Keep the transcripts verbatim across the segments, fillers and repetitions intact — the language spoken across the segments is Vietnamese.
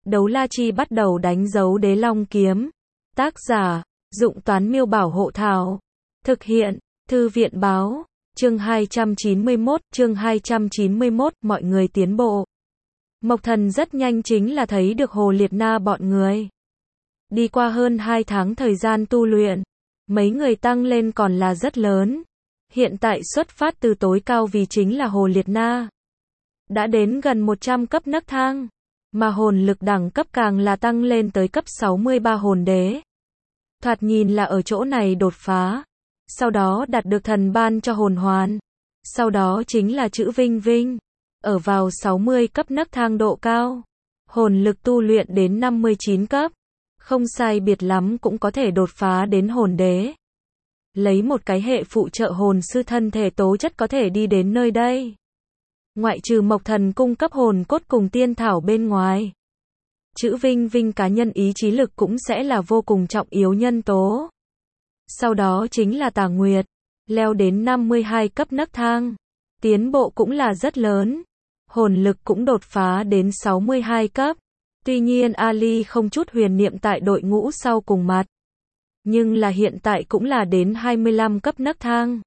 Đấu la chi bắt đầu đánh dấu đế long kiếm. Tác giả, Dụng Toán Miêu Bảo Hộ Thảo. Thực hiện, Thư viện Báo. Chương hai trăm chín mươi mốt, chương hai trăm chín mươi mốt, mọi người tiến bộ. Mộc Thần rất nhanh chính là thấy được Hồ Liệt Na bọn người. Đi qua hơn hai tháng thời gian tu luyện, mấy người tăng lên còn là rất lớn. Hiện tại xuất phát từ tối cao vì chính là Hồ Liệt Na. Đã đến gần một trăm cấp nấc thang, mà hồn lực đẳng cấp càng là tăng lên tới cấp sáu mươi ba hồn đế. Thoạt nhìn là ở chỗ này đột phá, sau đó đạt được thần ban cho hồn hoàn, sau đó chính là chữ Vinh Vinh, ở vào sáu mươi cấp nấc thang độ cao, hồn lực tu luyện đến năm mươi chín cấp, không sai biệt lắm cũng có thể đột phá đến hồn đế. Lấy một cái hệ phụ trợ hồn sư thân thể tố chất có thể đi đến nơi đây. Ngoại trừ Mộc Thần cung cấp hồn cốt cùng tiên thảo bên ngoài, chữ Vinh Vinh cá nhân ý chí lực cũng sẽ là vô cùng trọng yếu nhân tố. Sau đó chính là Tà Nguyệt, leo đến năm mươi hai cấp nấc thang, tiến bộ cũng là rất lớn, hồn lực cũng đột phá đến sáu mươi hai cấp. Tuy nhiên Ali không chút huyền niệm tại đội ngũ sau cùng mặt, nhưng là hiện tại cũng là đến hai mươi lăm cấp nấc thang.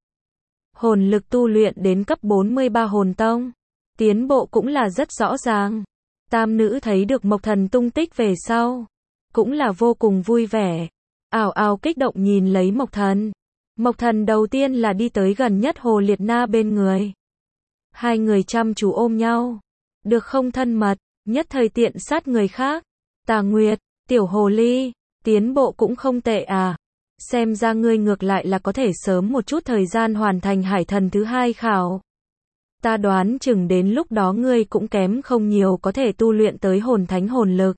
Hồn lực tu luyện đến cấp bốn mươi ba hồn tông, tiến bộ cũng là rất rõ ràng. Tam nữ thấy được Mộc Thần tung tích về sau, cũng là vô cùng vui vẻ, ào ào kích động nhìn lấy Mộc Thần. Mộc Thần đầu tiên là đi tới gần nhất Hồ Liệt Na bên người. Hai người chăm chú ôm nhau, được không thân mật, nhất thời tiện sát người khác. Tà Nguyệt, tiểu hồ ly, tiến bộ cũng không tệ à. Xem ra ngươi ngược lại là có thể sớm một chút thời gian hoàn thành hải thần thứ hai khảo. Ta đoán chừng đến lúc đó ngươi cũng kém không nhiều có thể tu luyện tới hồn thánh hồn lực.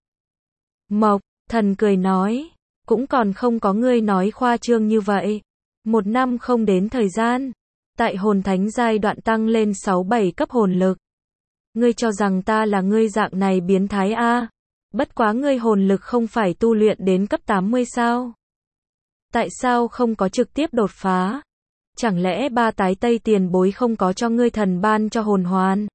Mộc Thần cười nói, cũng còn không có ngươi nói khoa trương như vậy. Một năm không đến thời gian, tại hồn thánh giai đoạn tăng lên sáu bảy cấp hồn lực. Ngươi cho rằng ta là ngươi dạng này biến thái a? Bất quá ngươi hồn lực không phải tu luyện đến cấp tám mươi sao? Tại sao không có trực tiếp đột phá? Chẳng lẽ ba tái tây tiền bối không có cho ngươi thần ban cho hồn hoàn?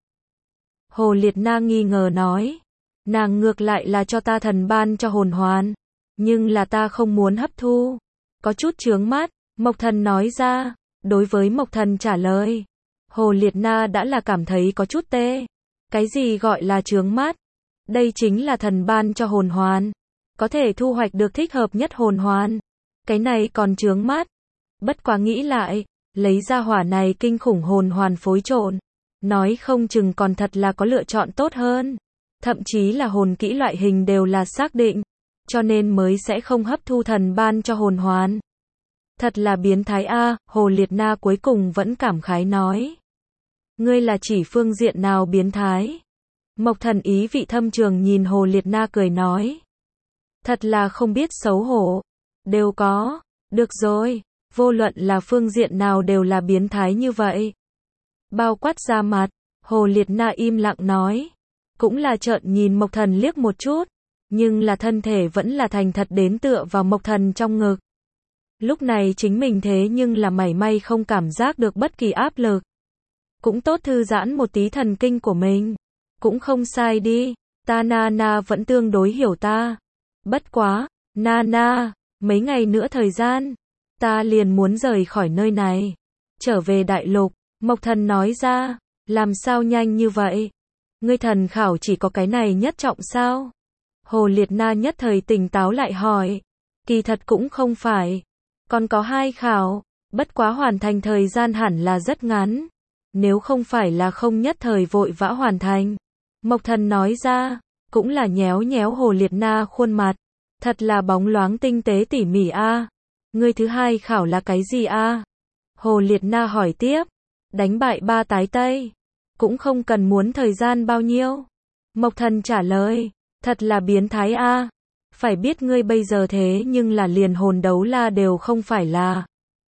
Hồ Liệt Na nghi ngờ nói, nàng ngược lại là cho ta thần ban cho hồn hoàn, nhưng là ta không muốn hấp thu. Có chút chướng mắt, Mộc Thần nói ra. Đối với Mộc Thần trả lời, Hồ Liệt Na đã là cảm thấy có chút tê. Cái gì gọi là chướng mắt? Đây chính là thần ban cho hồn hoàn, có thể thu hoạch được thích hợp nhất hồn hoàn. Cái này còn chướng mắt. Bất quá nghĩ lại, lấy ra hỏa này kinh khủng hồn hoàn phối trộn, nói không chừng còn thật là có lựa chọn tốt hơn. Thậm chí là hồn kỹ loại hình đều là xác định, cho nên mới sẽ không hấp thu thần ban cho hồn hoàn. Thật là biến thái a, Hồ Liệt Na cuối cùng vẫn cảm khái nói. Ngươi là chỉ phương diện nào biến thái? Mộc Thần ý vị thâm trường nhìn Hồ Liệt Na cười nói. Thật là không biết xấu hổ. Đều có. Được rồi, vô luận là phương diện nào đều là biến thái như vậy. Bao quát ra mặt, Hồ Liệt Na im lặng nói. Cũng là trợn nhìn Mộc Thần liếc một chút, nhưng là thân thể vẫn là thành thật đến tựa vào Mộc Thần trong ngực. Lúc này chính mình thế nhưng là mảy may không cảm giác được bất kỳ áp lực. Cũng tốt thư giãn một tí thần kinh của mình. Cũng không sai đi, ta Nana vẫn tương đối hiểu ta. Bất quá, Nana, mấy ngày nữa thời gian, ta liền muốn rời khỏi nơi này, trở về đại lục. Mộc Thần nói ra, làm sao nhanh như vậy? Ngươi thần khảo chỉ có cái này nhất trọng sao? Hồ Liệt Na nhất thời tỉnh táo lại hỏi, kỳ thật cũng không phải, còn có hai khảo, bất quá hoàn thành thời gian hẳn là rất ngắn, nếu không phải là không nhất thời vội vã hoàn thành. Mộc Thần nói ra, cũng là nhéo nhéo Hồ Liệt Na khuôn mặt, thật là bóng loáng tinh tế tỉ mỉ a. Ngươi thứ hai khảo là cái gì a? Hồ Liệt Na hỏi tiếp. Đánh bại ba tái tây, cũng không cần muốn thời gian bao nhiêu. Mộc Thần trả lời, thật là biến thái a. Phải biết ngươi bây giờ thế nhưng là liền hồn đấu la đều không phải là.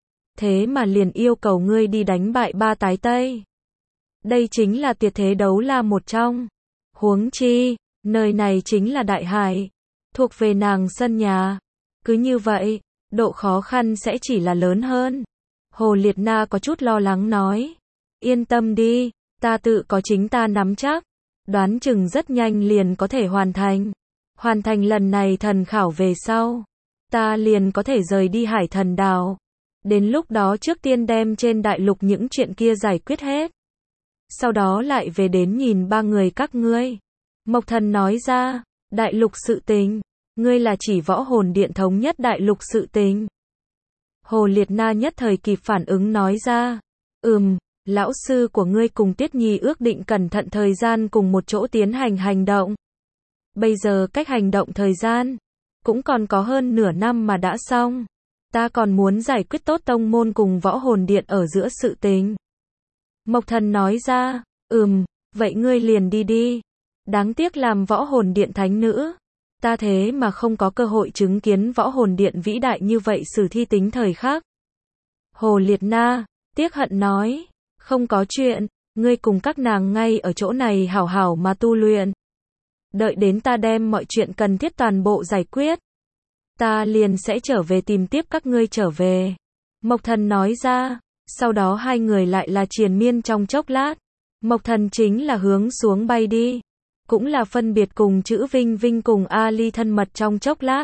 Thế mà liền yêu cầu ngươi đi đánh bại ba tái tây. Đây chính là tuyệt thế đấu la một trong. Huống chi, nơi này chính là đại hải, thuộc về nàng sân nhà. Cứ như vậy, độ khó khăn sẽ chỉ là lớn hơn. Hồ Liệt Na có chút lo lắng nói. Yên tâm đi, ta tự có chính ta nắm chắc. Đoán chừng rất nhanh liền có thể hoàn thành. Hoàn thành lần này thần khảo về sau, ta liền có thể rời đi Hải Thần Đảo. Đến lúc đó trước tiên đem trên đại lục những chuyện kia giải quyết hết. Sau đó lại về đến nhìn ba người các ngươi. Mộc Thần nói ra, đại lục sự tình, ngươi là chỉ Võ Hồn Điện thống nhất đại lục sự tình. Hồ Liệt Na nhất thời kịp phản ứng nói ra, ừm, lão sư của ngươi cùng Tiết Nhi ước định cẩn thận thời gian cùng một chỗ tiến hành hành động. Bây giờ cách hành động thời gian, cũng còn có hơn nửa năm mà đã xong. Ta còn muốn giải quyết tốt tông môn cùng Võ Hồn Điện ở giữa sự tình. Mộc Thần nói ra, ừm, vậy ngươi liền đi đi. Đáng tiếc làm Võ Hồn Điện thánh nữ. Ta thế mà không có cơ hội chứng kiến Võ Hồn Điện vĩ đại như vậy sử thi tính thời khắc. Hồ Liệt Na, tiếc hận nói, không có chuyện, ngươi cùng các nàng ngay ở chỗ này hảo hảo mà tu luyện. Đợi đến ta đem mọi chuyện cần thiết toàn bộ giải quyết. Ta liền sẽ trở về tìm tiếp các ngươi trở về. Mộc Thần nói ra, sau đó hai người lại là triền miên trong chốc lát. Mộc Thần chính là hướng xuống bay đi. Cũng là phân biệt cùng chữ Vinh Vinh cùng Ali thân mật trong chốc lát.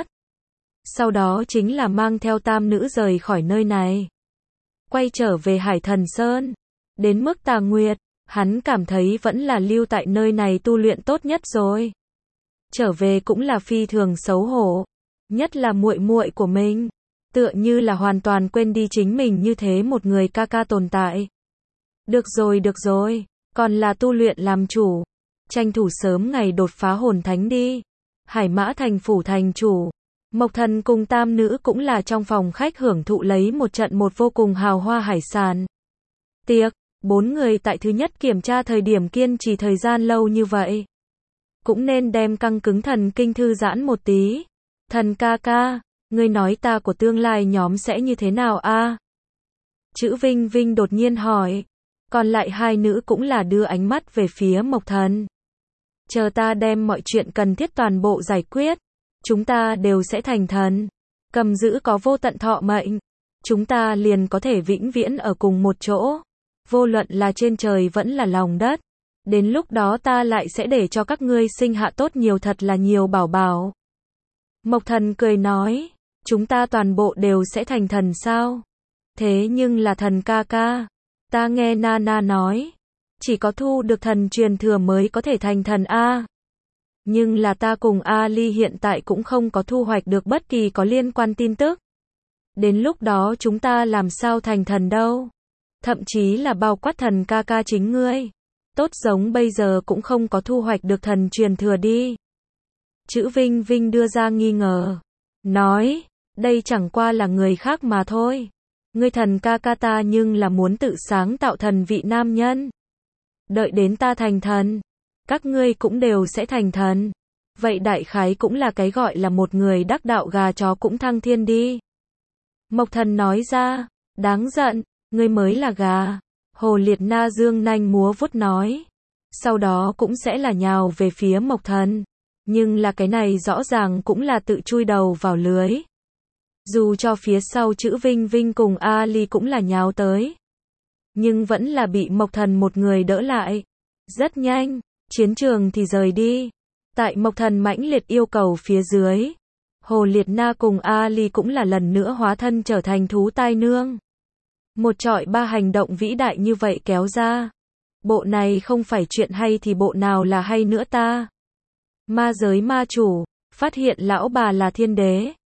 Sau đó chính là mang theo tam nữ rời khỏi nơi này. Quay trở về Hải Thần Sơn. Đến mức Tà Nguyệt, hắn cảm thấy vẫn là lưu tại nơi này tu luyện tốt nhất rồi. Trở về cũng là phi thường xấu hổ. Nhất là muội muội của mình. Tựa như là hoàn toàn quên đi chính mình như thế một người ca ca tồn tại. Được rồi được rồi, còn là tu luyện làm chủ. Tranh thủ sớm ngày đột phá hồn thánh đi. Hải Mã thành phủ thành chủ. Mộc Thần cùng tam nữ cũng là trong phòng khách hưởng thụ lấy một trận một vô cùng hào hoa hải sản. Tiệc, bốn người tại thứ nhất kiểm tra thời điểm kiên trì thời gian lâu như vậy. Cũng nên đem căng cứng thần kinh thư giãn một tí. Thần ca ca, ngươi nói ta của tương lai nhóm sẽ như thế nào a? Chữ Vinh Vinh đột nhiên hỏi. Còn lại hai nữ cũng là đưa ánh mắt về phía Mộc Thần. Chờ ta đem mọi chuyện cần thiết toàn bộ giải quyết. Chúng ta đều sẽ thành thần. Cầm giữ có vô tận thọ mệnh. Chúng ta liền có thể vĩnh viễn ở cùng một chỗ. Vô luận là trên trời vẫn là lòng đất. Đến lúc đó ta lại sẽ để cho các ngươi sinh hạ tốt nhiều thật là nhiều bảo bảo. Mộc Thần cười nói. Chúng ta toàn bộ đều sẽ thành thần sao? Thế nhưng là thần ca ca. Ta nghe Nana nói. Chỉ có thu được thần truyền thừa mới có thể thành thần A. Nhưng là ta cùng Ali hiện tại cũng không có thu hoạch được bất kỳ có liên quan tin tức. Đến lúc đó chúng ta làm sao thành thần đâu. Thậm chí là bao quát thần ca ca chính ngươi. Tốt giống bây giờ cũng không có thu hoạch được thần truyền thừa đi. Chữ Vinh Vinh đưa ra nghi ngờ. Nói, đây chẳng qua là người khác mà thôi. Ngươi thần ca ca ta nhưng là muốn tự sáng tạo thần vị nam nhân. Đợi đến ta thành thần. Các ngươi cũng đều sẽ thành thần. Vậy đại khái cũng là cái gọi là một người đắc đạo gà chó cũng thăng thiên đi. Mộc Thần nói ra, đáng giận, ngươi mới là gà. Hồ Liệt Na dương nanh múa vuốt nói. Sau đó cũng sẽ là nhào về phía Mộc Thần. Nhưng là cái này rõ ràng cũng là tự chui đầu vào lưới. Dù cho phía sau chữ Vinh Vinh cùng Ali cũng là nhào tới. Nhưng vẫn là bị Mộc Thần một người đỡ lại. Rất nhanh, chiến trường thì rời đi. Tại Mộc Thần mãnh liệt yêu cầu phía dưới. Hồ Liệt Na cùng Ali cũng là lần nữa hóa thân trở thành thú tai nương. Một trọi ba hành động vĩ đại như vậy kéo ra. Bộ này không phải chuyện hay thì bộ nào là hay nữa ta. Ma giới ma chủ, phát hiện lão bà là thiên đế.